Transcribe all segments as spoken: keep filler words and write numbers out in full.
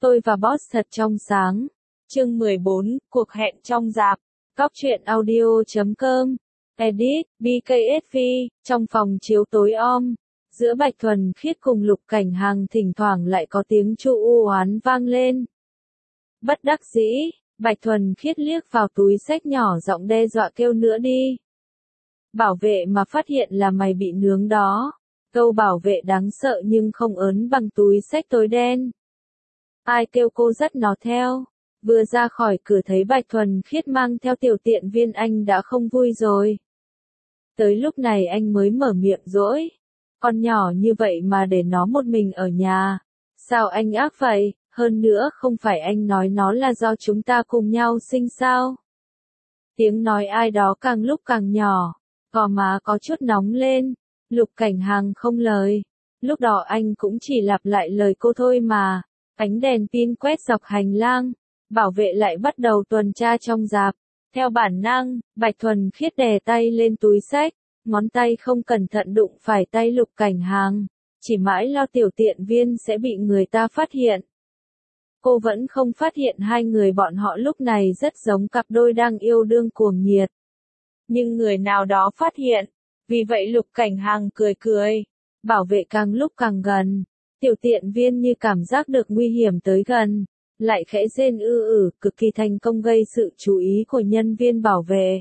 Tôi và boss thật trong sáng. Chương mười bốn, cuộc hẹn trong rạp. Cóc truyện audio chấm com. Edit, bê ca ét vê, trong phòng chiếu tối om. Giữa Bạch Thuần Khiết cùng Lục Cảnh Hàng thỉnh thoảng lại có tiếng chu u oán vang lên. Bất đắc dĩ, Bạch Thuần Khiết liếc vào túi xách nhỏ giọng đe dọa kêu nữa đi. Bảo vệ mà phát hiện là mày bị nướng đó. Câu bảo vệ đáng sợ nhưng không ớn bằng túi xách tối đen. Ai kêu cô dắt nó theo. Vừa ra khỏi cửa thấy Bạch Thuần Khiết mang theo tiểu tiện viên anh đã không vui rồi. Tới lúc này anh mới mở miệng dỗi. Con nhỏ như vậy mà để nó một mình ở nhà. Sao anh ác vậy? Hơn nữa không phải anh nói nó là do chúng ta cùng nhau sinh sao? Tiếng nói ai đó càng lúc càng nhỏ. Gò má có chút nóng lên. Lục Cảnh Hàng không lời. Lúc đó anh cũng chỉ lặp lại lời cô thôi mà. Ánh đèn pin quét dọc hành lang. Bảo vệ lại bắt đầu tuần tra trong rạp. Theo bản năng, Bạch Thuần Khiết đè tay lên túi xách. Ngón tay không cẩn thận đụng phải tay Lục Cảnh Hàng. Chỉ mãi lo tiểu tiện viên sẽ bị người ta phát hiện. Cô vẫn không phát hiện hai người bọn họ lúc này rất giống cặp đôi đang yêu đương cuồng nhiệt. Nhưng người nào đó phát hiện. Vì vậy Lục Cảnh Hàng cười cười. Bảo vệ càng lúc càng gần. Tiểu tiện viên như cảm giác được nguy hiểm tới gần. Lại khẽ rên ư ử, cực kỳ thành công gây sự chú ý của nhân viên bảo vệ.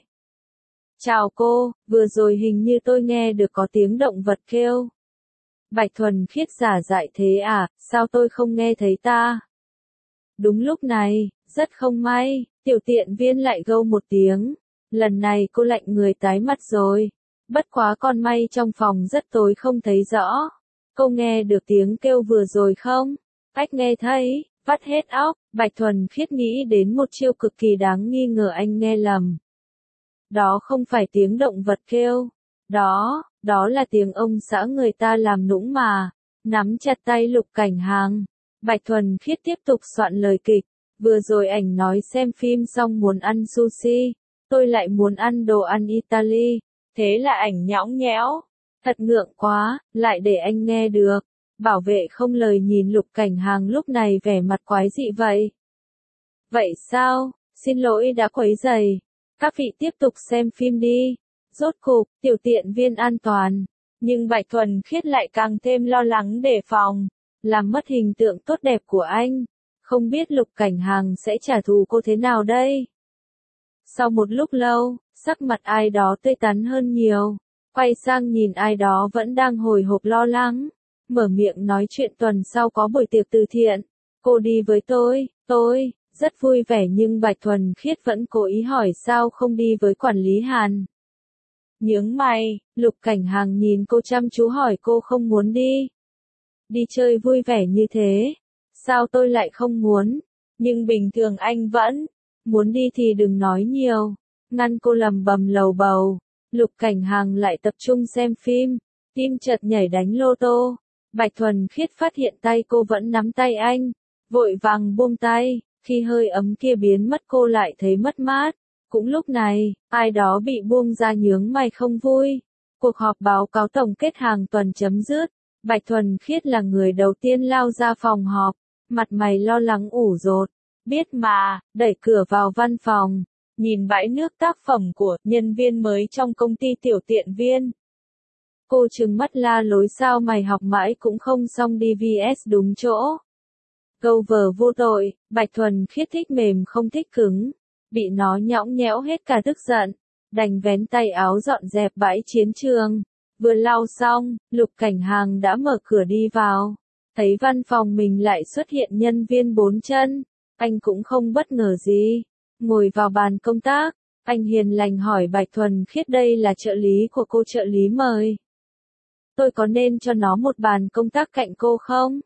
Chào cô, vừa rồi hình như tôi nghe được có tiếng động vật kêu. Bạch Thuần Khiết giả dại thế à, sao tôi không nghe thấy ta? Đúng lúc này, rất không may, tiểu tiện viên lại gâu một tiếng. Lần này cô lạnh người tái mặt rồi. Bất quá con may trong phòng rất tối không thấy rõ. Cô nghe được tiếng kêu vừa rồi không? Ách nghe thấy, vắt hết óc, Bạch Thuần Khiết nghĩ đến một chiêu cực kỳ đáng nghi ngờ anh nghe lầm. Đó không phải tiếng động vật kêu. Đó, đó là tiếng ông xã người ta làm nũng mà. Nắm chặt tay Lục Cảnh Hàng. Bạch Thuần Khiết tiếp tục soạn lời kịch. Vừa rồi ảnh nói xem phim xong muốn ăn sushi. Tôi lại muốn ăn đồ ăn Italy. Thế là ảnh nhõng nhẽo. Thật ngượng quá, lại để anh nghe được. Bảo vệ không lời nhìn Lục Cảnh Hàng lúc này vẻ mặt quái dị vậy. Vậy sao? Xin lỗi đã quấy rầy. Các vị tiếp tục xem phim đi. Rốt cục, tiểu tiện viên an toàn. Nhưng Bạch Thuần Khiết lại càng thêm lo lắng đề phòng. Làm mất hình tượng tốt đẹp của anh. Không biết Lục Cảnh Hàng sẽ trả thù cô thế nào đây? Sau một lúc lâu, sắc mặt ai đó tươi tắn hơn nhiều. Quay sang nhìn ai đó vẫn đang hồi hộp lo lắng. Mở miệng nói chuyện tuần sau có buổi tiệc từ thiện. Cô đi với tôi, tôi, rất vui vẻ nhưng Bạch Thuần Khiết vẫn cố ý hỏi sao không đi với quản lý Hàn. Nhướng mày, Lục Cảnh Hàng nhìn cô chăm chú hỏi cô không muốn đi. Đi chơi vui vẻ như thế. Sao tôi lại không muốn? Nhưng bình thường anh vẫn. Muốn đi thì đừng nói nhiều. Ngăn cô lầm bầm lầu bầu. Lục Cảnh Hàng lại tập trung xem phim. Tim chợt nhảy đánh lô tô. Bạch Thuần Khiết phát hiện tay cô vẫn nắm tay anh. Vội vàng buông tay. Khi hơi ấm kia biến mất cô lại thấy mất mát. Cũng lúc này, ai đó bị buông ra nhướng mày không vui. Cuộc họp báo cáo tổng kết hàng tuần chấm dứt. Bạch Thuần Khiết là người đầu tiên lao ra phòng họp. Mặt mày lo lắng ủ rột. Biết mà, đẩy cửa vào văn phòng. Nhìn bãi nước tác phẩm của nhân viên mới trong công ty tiểu tiện viên. Cô trừng mắt la lối sao mày học mãi cũng không xong đi vs đúng chỗ. Câu vờ vô tội, Bạch Thuần Khiết thích mềm không thích cứng. Bị nó nhõng nhẽo hết cả tức giận. Đành vén tay áo dọn dẹp bãi chiến trường. Vừa lau xong, Lục Cảnh Hàng đã mở cửa đi vào. Thấy văn phòng mình lại xuất hiện nhân viên bốn chân. Anh cũng không bất ngờ gì. Ngồi vào bàn công tác. Anh hiền lành hỏi Bạch Thuần Khiết đây là trợ lý của cô trợ lý mời. Tôi có nên cho nó một bàn công tác cạnh cô không?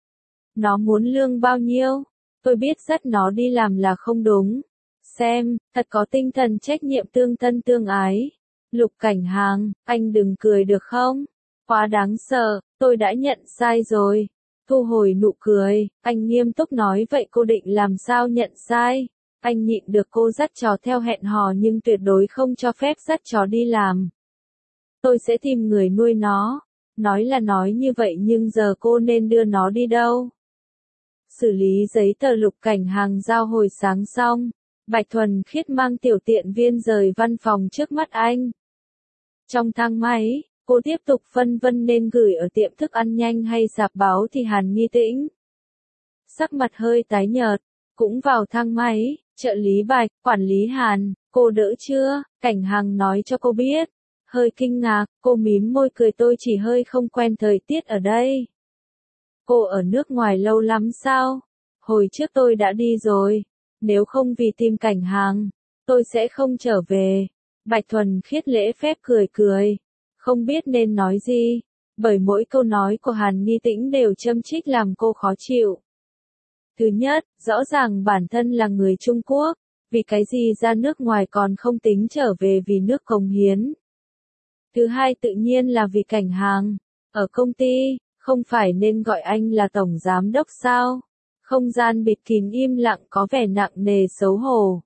Nó muốn lương bao nhiêu? Tôi biết dắt nó đi làm là không đúng. Xem, thật có tinh thần trách nhiệm tương thân tương ái. Lục Cảnh Hàng, anh đừng cười được không? Quá đáng sợ, tôi đã nhận sai rồi. Thu hồi nụ cười, anh nghiêm túc nói vậy cô định làm sao nhận sai? Anh nhịn được cô dắt chó theo hẹn hò nhưng tuyệt đối không cho phép dắt chó đi làm. Tôi sẽ tìm người nuôi nó. Nói là nói như vậy nhưng giờ cô nên đưa nó đi đâu? xử lý giấy tờ Lục Cảnh Hàng giao hồi sáng xong, Bạch Thuần Khiết mang tiểu tiện viên rời văn phòng trước mắt anh. Trong thang máy, cô tiếp tục phân vân nên gửi ở tiệm thức ăn nhanh hay rạp báo thì Hàn Nghi Tĩnh. Sắc mặt hơi tái nhợt, cũng vào thang máy, trợ lý Bạch, quản lý Hàn, cô đỡ chưa? Cảnh Hàng nói cho cô biết. Hơi kinh ngạc, cô mím môi cười tôi chỉ hơi không quen thời tiết ở đây. Cô ở nước ngoài lâu lắm sao? Hồi trước tôi đã đi rồi. Nếu không vì tìm Cảnh Hàng, tôi sẽ không trở về. Bạch Thuần Khiết lễ phép cười cười. Không biết nên nói gì, bởi mỗi câu nói của Hàn Nghi Tĩnh đều châm chích làm cô khó chịu. Thứ nhất, rõ ràng bản thân là người Trung Quốc, vì cái gì ra nước ngoài còn không tính trở về vì nước cống hiến. Thứ hai tự nhiên là vì Cảnh Hàng, ở công ty, không phải nên gọi anh là tổng giám đốc sao? Không gian bịt kín im lặng có vẻ nặng nề xấu hổ.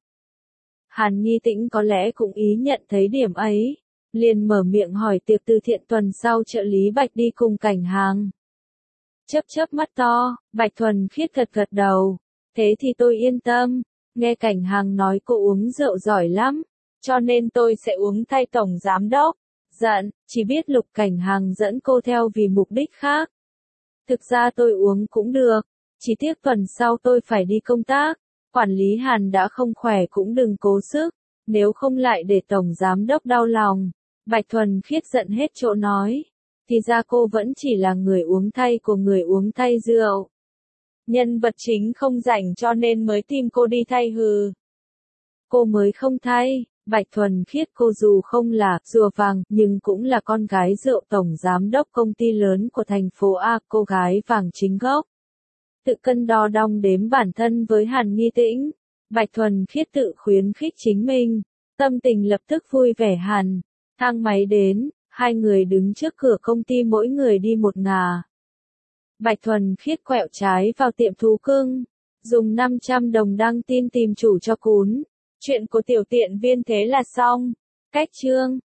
Hàn Nghi Tĩnh có lẽ cũng ý nhận thấy điểm ấy, liền mở miệng hỏi tiệc từ thiện tuần sau trợ lý Bạch đi cùng Cảnh Hàng. Chớp chớp mắt to, Bạch Thuần Khiết gật gật đầu, thế thì tôi yên tâm, nghe Cảnh Hàng nói cô uống rượu giỏi lắm, cho nên tôi sẽ uống thay tổng giám đốc. Giận, chỉ biết Lục Cảnh Hàng dẫn cô theo vì mục đích khác. Thực ra tôi uống cũng được, chỉ tiếc tuần sau tôi phải đi công tác, quản lý Hàn đã không khỏe cũng đừng cố sức, nếu không lại để tổng giám đốc đau lòng. Bạch Thuần Khiết giận hết chỗ nói, thì ra cô vẫn chỉ là người uống thay của người uống thay rượu. Nhân vật chính không rảnh cho nên mới tìm cô đi thay hừ. Cô mới không thay. Bạch Thuần Khiết cô dù không là rùa vàng nhưng cũng là con gái rượu tổng giám đốc công ty lớn của thành phố A, cô gái vàng chính gốc. Tự cân đo đong đếm bản thân với Hàn Nghi Tĩnh, Bạch Thuần Khiết tự khuyến khích chính mình, tâm tình lập tức vui vẻ hẳn. Thang máy đến, hai người đứng trước cửa công ty mỗi người đi một ngả. Bạch Thuần Khiết quẹo trái vào tiệm thú cưng, dùng năm trăm đồng đăng tin tìm chủ cho cún. Chuyện của tiểu tiện viên thế là xong. Cách chương